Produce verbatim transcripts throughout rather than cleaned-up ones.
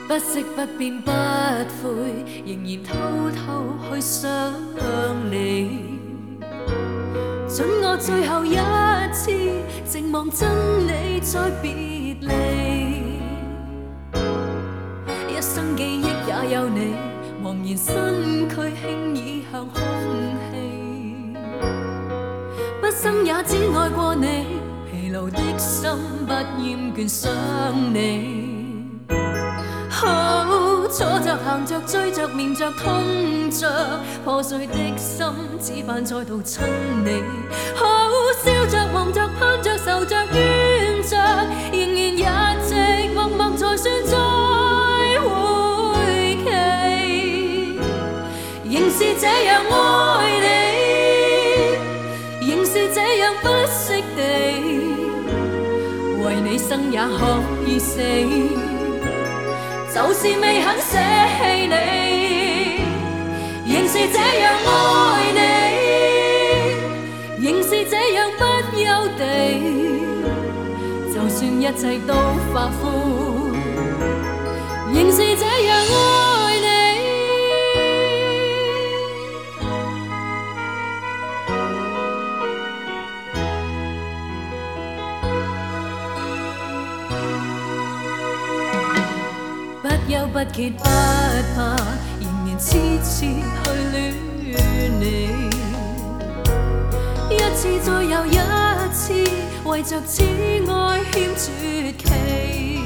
不息不變不悔，仍然偷偷去想你。准我最後一次靜望真理再別離，一生記憶也有你，茫然身軀輕倚向空氣。不生也只愛過你，疲勞的心不厭倦想你。好，坐着行着追着眠着痛着，破碎的心只盼再度親你。好，笑着望着盼着愁着怨着，仍然也寂默默才算再會期。仍是這樣愛你，仍是這樣不息地，為你生也可以死。就是未肯捨棄你，仍是這樣愛你，仍是這樣不休地，就算一切都發灰，仍是這樣愛你。不憂不歇不怕，仍然痴痴去戀你。一次再又一次，為着此愛欠絕期。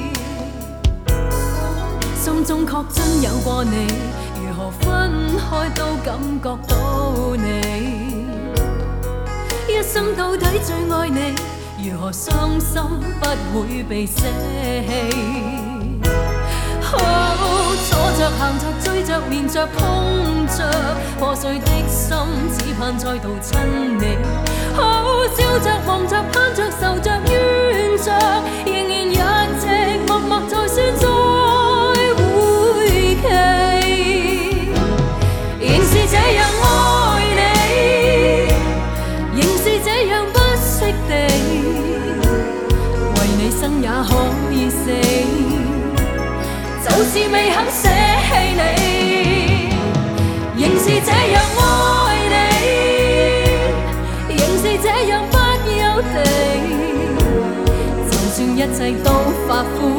心中確真有過你，如何分開都感覺到你。一生到底最愛你，如何傷心不會被捨棄。好，坐着行着追着眠着痛着，破碎的心只盼再度親你。好，笑着望着盼着愁着怨着，仍然也寂默默才算再會期。仍是這樣愛你，仍是這樣不息地，為你生也可以死。就是未肯捨棄你，仍是這樣愛你，仍是這樣不休地，就算一切都發灰。